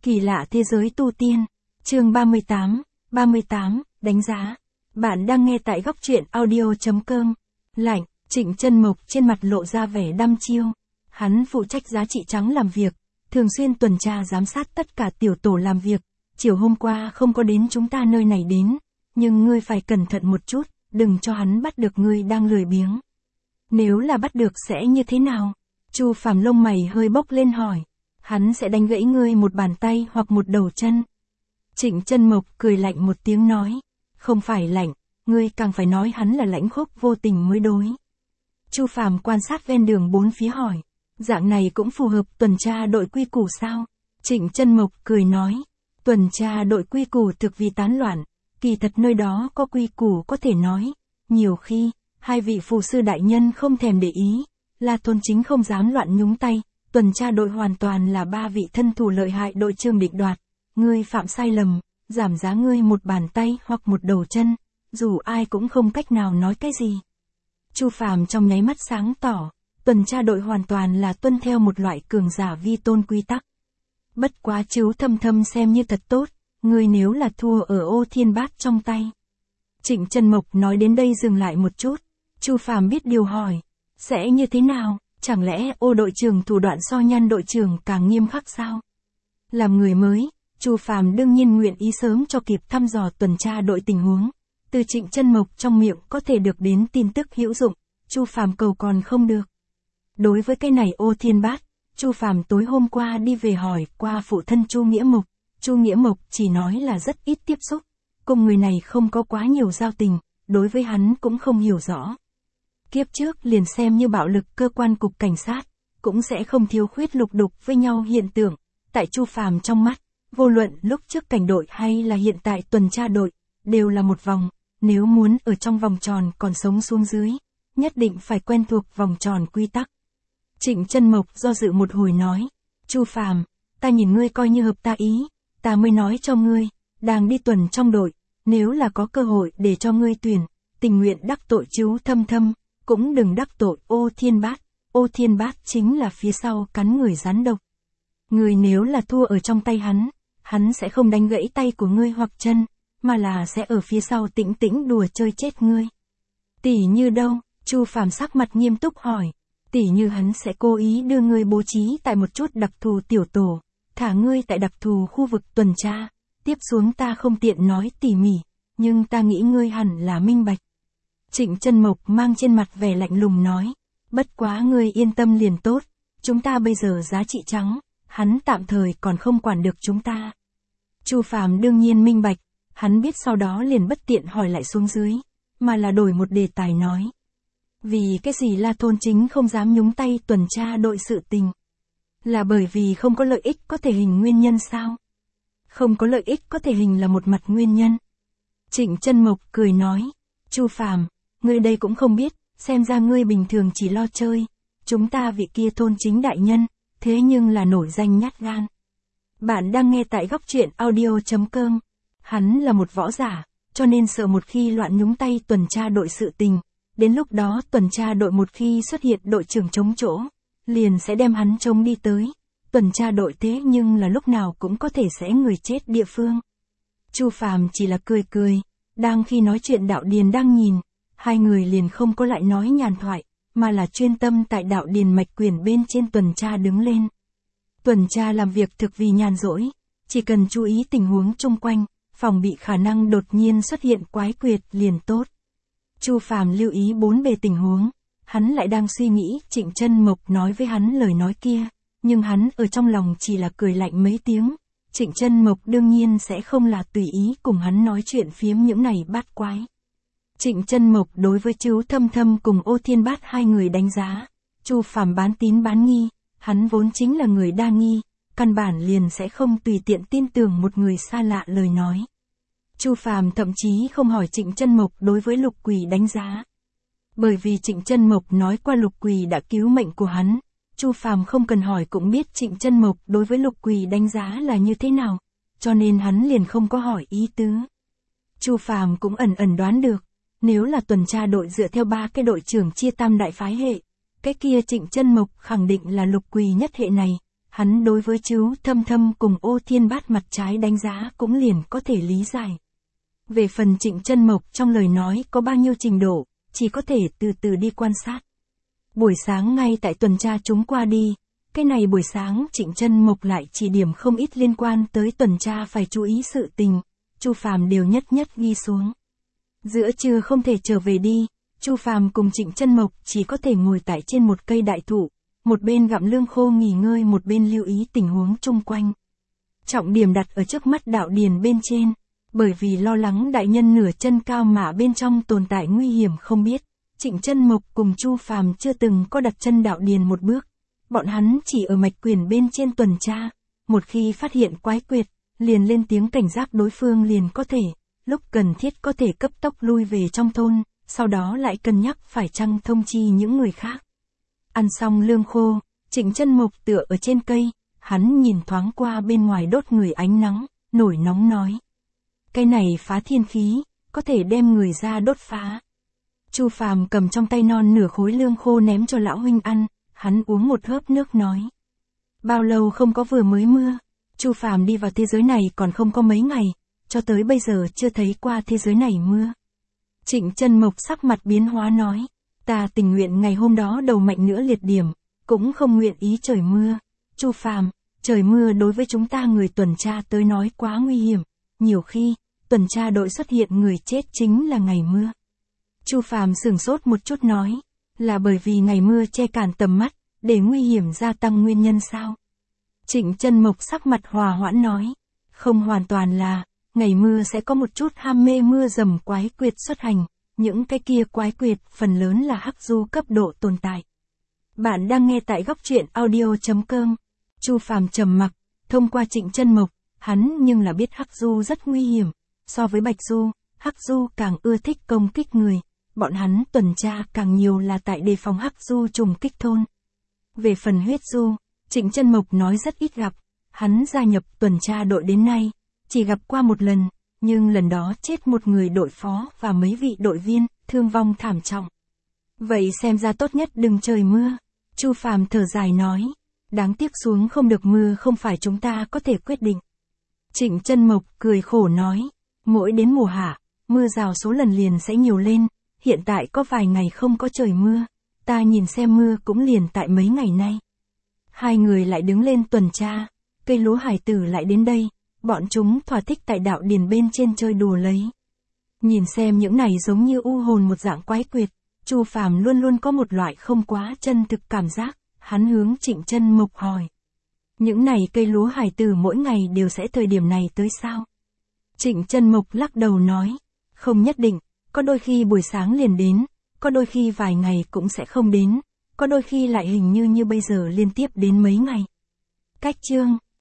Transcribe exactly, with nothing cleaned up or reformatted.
Kỳ lạ thế giới tu tiên. Chương ba mươi tám, ba mươi tám, đánh giá. Bạn đang nghe tại góc truyện audio.com. Lạnh, Trịnh Chân Mộc trên mặt lộ ra vẻ đăm chiêu. Hắn phụ trách giá trị trắng làm việc, thường xuyên tuần tra giám sát tất cả tiểu tổ làm việc. Chiều hôm qua không có đến chúng ta nơi này đến, nhưng ngươi phải cẩn thận một chút, đừng cho hắn bắt được ngươi đang lười biếng. Nếu là bắt được sẽ như thế nào? Chu Phàm lông mày hơi bốc lên hỏi. Hắn sẽ đánh gãy ngươi một bàn tay hoặc một đầu chân. Trịnh Chân Mộc cười lạnh một tiếng nói. Không phải lạnh, ngươi càng phải nói hắn là lãnh khốc vô tình mới đối. Chu Phàm quan sát ven đường bốn phía hỏi. Dạng này cũng phù hợp tuần tra đội quy củ sao? Trịnh Chân Mộc cười nói. Tuần tra đội quy củ thực vì tán loạn, kỳ thật nơi đó có quy củ có thể nói. Nhiều khi, hai vị phù sư đại nhân không thèm để ý, là Tôn Chính không dám loạn nhúng tay. Tuần tra đội hoàn toàn là ba vị thân thủ lợi hại đội trưởng định đoạt. Ngươi phạm sai lầm, giảm giá ngươi một bàn tay hoặc một đầu chân, dù ai cũng không cách nào nói cái gì. Chu Phàm trong nháy mắt sáng tỏ, tuần tra đội hoàn toàn là tuân theo một loại cường giả vi tôn quy tắc. Bất quá Trứu Thâm Thâm xem như thật tốt, ngươi nếu là thua ở Ô Thiên Bát trong tay. Trịnh Chân Mộc nói đến đây dừng lại một chút, Chu Phàm biết điều hỏi, sẽ như thế nào? Chẳng lẽ Ô đội trưởng thủ đoạn so Nhan đội trưởng càng nghiêm khắc sao? Làm người mới, Chu Phàm đương nhiên nguyện ý sớm cho kịp thăm dò tuần tra đội tình huống. Từ Trịnh Chân Mộc trong miệng có thể được đến tin tức hữu dụng, Chu Phàm cầu còn không được. Đối với cái này Ô Thiên Bát, Chu Phàm tối hôm qua đi về hỏi qua phụ thân Chu Nghĩa Mộc, Chu Nghĩa Mộc chỉ nói là rất ít tiếp xúc, cùng người này không có quá nhiều giao tình, đối với hắn cũng không hiểu rõ. Kiếp trước liền xem như bạo lực cơ quan cục cảnh sát, cũng sẽ không thiếu khuyết lục đục với nhau hiện tượng. Tại Chu Phàm trong mắt, vô luận lúc trước cảnh đội hay là hiện tại tuần tra đội, đều là một vòng, nếu muốn ở trong vòng tròn còn sống xuống dưới, nhất định phải quen thuộc vòng tròn quy tắc. Trịnh Chân Mộc do dự một hồi nói, Chu Phàm, ta nhìn ngươi coi như hợp ta ý, ta mới nói cho ngươi, đang đi tuần trong đội, nếu là có cơ hội để cho ngươi tuyển, tình nguyện đắc tội Trứu Thâm Thâm, cũng đừng đắc tội Ô Thiên Bát. Ô Thiên Bát chính là phía sau cắn người rắn độc. Ngươi nếu là thua ở trong tay hắn, hắn sẽ không đánh gãy tay của ngươi hoặc chân, mà là sẽ ở phía sau tĩnh tĩnh đùa chơi chết ngươi. Tỷ như đâu? Chu Phàm sắc mặt nghiêm túc hỏi. Tỷ như hắn sẽ cố ý đưa ngươi bố trí tại một chút đặc thù tiểu tổ, thả ngươi tại đặc thù khu vực tuần tra. Tiếp xuống ta không tiện nói tỉ mỉ, nhưng ta nghĩ ngươi hẳn là minh bạch. Trịnh Chân Mộc mang trên mặt vẻ lạnh lùng nói, bất quá ngươi yên tâm liền tốt, chúng ta bây giờ giá trị trắng, hắn tạm thời còn không quản được chúng ta. Chu Phàm đương nhiên minh bạch, hắn biết sau đó liền bất tiện hỏi lại xuống dưới, mà là đổi một đề tài nói. Vì cái gì La Tôn Chính không dám nhúng tay tuần tra đội sự tình? Là bởi vì không có lợi ích có thể hình nguyên nhân sao? Không có lợi ích có thể hình là một mặt nguyên nhân. Trịnh Chân Mộc cười nói, Chu Phàm, ngươi đây cũng không biết, xem ra ngươi bình thường chỉ lo chơi, chúng ta vị kia Tôn Chính đại nhân, thế nhưng là nổi danh nhát gan. Bạn đang nghe tại góc truyện audio.com, hắn là một võ giả, cho nên sợ một khi loạn nhúng tay tuần tra đội sự tình, đến lúc đó tuần tra đội một khi xuất hiện đội trưởng chống chỗ, liền sẽ đem hắn chống đi tới. Tuần tra đội thế nhưng là lúc nào cũng có thể sẽ người chết địa phương. Chu Phàm chỉ là cười cười, đang khi nói chuyện Đạo Điền đang nhìn, hai người liền không có lại nói nhàn thoại, mà là chuyên tâm tại Đạo Điền mạch quyển bên trên tuần tra đứng lên. Tuần tra làm việc thực vì nhàn rỗi, chỉ cần chú ý tình huống chung quanh, phòng bị khả năng đột nhiên xuất hiện quái quyệt liền tốt. Chu Phàm lưu ý bốn bề tình huống, hắn lại đang suy nghĩ Trịnh Chân Mộc nói với hắn lời nói kia, nhưng hắn ở trong lòng chỉ là cười lạnh mấy tiếng. Trịnh Chân Mộc đương nhiên sẽ không là tùy ý cùng hắn nói chuyện phiếm những này bát quái. Trịnh Chân Mộc đối với Trứu Thâm Thâm cùng Ô Thiên Bát hai người đánh giá, Chu Phàm bán tín bán nghi, hắn vốn chính là người đa nghi, căn bản liền sẽ không tùy tiện tin tưởng một người xa lạ lời nói. Chu Phàm thậm chí không hỏi Trịnh Chân Mộc đối với Lục Quỳ đánh giá. Bởi vì Trịnh Chân Mộc nói qua Lục Quỳ đã cứu mệnh của hắn, Chu Phàm không cần hỏi cũng biết Trịnh Chân Mộc đối với Lục Quỳ đánh giá là như thế nào, cho nên hắn liền không có hỏi ý tứ. Chu Phàm cũng ẩn ẩn đoán được, nếu là tuần tra đội dựa theo ba cái đội trưởng chia tam đại phái hệ, cái kia Trịnh Chân Mộc khẳng định là Lục Quỳ nhất hệ này, hắn đối với chú Thâm Thâm cùng Ô Thiên Bát mặt trái đánh giá cũng liền có thể lý giải. Về phần Trịnh Chân Mộc trong lời nói có bao nhiêu trình độ, chỉ có thể từ từ đi quan sát. Buổi sáng ngay tại tuần tra chúng qua đi, cái này buổi sáng Trịnh Chân Mộc lại chỉ điểm không ít liên quan tới tuần tra phải chú ý sự tình, Chu Phàm đều nhất nhất ghi xuống. Giữa trưa không thể trở về đi, Chu Phàm cùng Trịnh Chân Mộc chỉ có thể ngồi tại trên một cây đại thụ, một bên gặm lương khô nghỉ ngơi một bên lưu ý tình huống chung quanh. Trọng điểm đặt ở trước mắt đạo điền bên trên, bởi vì lo lắng đại nhân nửa chân cao mà bên trong tồn tại nguy hiểm không biết, Trịnh Chân Mộc cùng Chu Phàm chưa từng có đặt chân đạo điền một bước. Bọn hắn chỉ ở mạch quyền bên trên tuần tra, một khi phát hiện quái quyệt, liền lên tiếng cảnh giác đối phương liền có thể, lúc cần thiết có thể cấp tốc lui về trong thôn, sau đó lại cân nhắc phải chăng thông chi những người khác. Ăn xong lương khô, Trịnh Chân Mộc tựa ở trên cây, hắn nhìn thoáng qua bên ngoài đốt người ánh nắng, nổi nóng nói. Cây này phá thiên khí, có thể đem người ra đốt phá. Chu Phàm cầm trong tay non nửa khối lương khô ném cho lão huynh ăn, hắn uống một hớp nước nói. Bao lâu không có vừa mới mưa, Chu Phàm đi vào thế giới này còn không có mấy ngày, cho tới bây giờ chưa thấy qua thế giới này mưa. Trịnh Chân Mộc sắc mặt biến hóa nói, ta tình nguyện ngày hôm đó đầu mạnh nữa liệt điểm, cũng không nguyện ý trời mưa. Chu Phàm, trời mưa đối với chúng ta người tuần tra tới nói quá nguy hiểm, nhiều khi, tuần tra đội xuất hiện người chết chính là ngày mưa. Chu Phàm sửng sốt một chút nói, là bởi vì ngày mưa che cản tầm mắt, để nguy hiểm gia tăng nguyên nhân sao? Trịnh Chân Mộc sắc mặt hòa hoãn nói, không hoàn toàn là, ngày mưa sẽ có một chút ham mê mưa dầm quái quyệt xuất hành, những cái kia quái quyệt phần lớn là hắc du cấp độ tồn tại. Bạn đang nghe tại góc truyện audio chấm com. Chu Phàm trầm mặc, thông qua Trịnh Chân Mộc, hắn nhưng là biết hắc du rất nguy hiểm, so với bạch du, hắc du càng ưa thích công kích người, bọn hắn tuần tra càng nhiều là tại đề phòng hắc du trùng kích thôn. Về phần huyết du, Trịnh Chân Mộc nói rất ít gặp, hắn gia nhập tuần tra đội đến nay, chỉ gặp qua một lần, nhưng lần đó chết một người đội phó và mấy vị đội viên, thương vong thảm trọng. Vậy xem ra tốt nhất đừng trời mưa. Chu Phàm thở dài nói, đáng tiếc xuống không được mưa không phải chúng ta có thể quyết định. Trịnh Chân Mộc cười khổ nói, mỗi đến mùa hạ, mưa rào số lần liền sẽ nhiều lên, hiện tại có vài ngày không có trời mưa, ta nhìn xem mưa cũng liền tại mấy ngày nay. Hai người lại đứng lên tuần tra, cây lúa hải tử lại đến đây, bọn chúng thỏa thích tại đạo điền bên trên chơi đùa lấy. Nhìn xem những này giống như u hồn một dạng quái quyệt, Chu Phàm luôn luôn có một loại không quá chân thực cảm giác, hắn hướng Trịnh Chân Mộc hỏi. Những này cây lúa hải tử mỗi ngày đều sẽ thời điểm này tới sao? Trịnh Chân Mộc lắc đầu nói, không nhất định, có đôi khi buổi sáng liền đến, có đôi khi vài ngày cũng sẽ không đến, có đôi khi lại hình như như bây giờ liên tiếp đến mấy ngày. Cách chương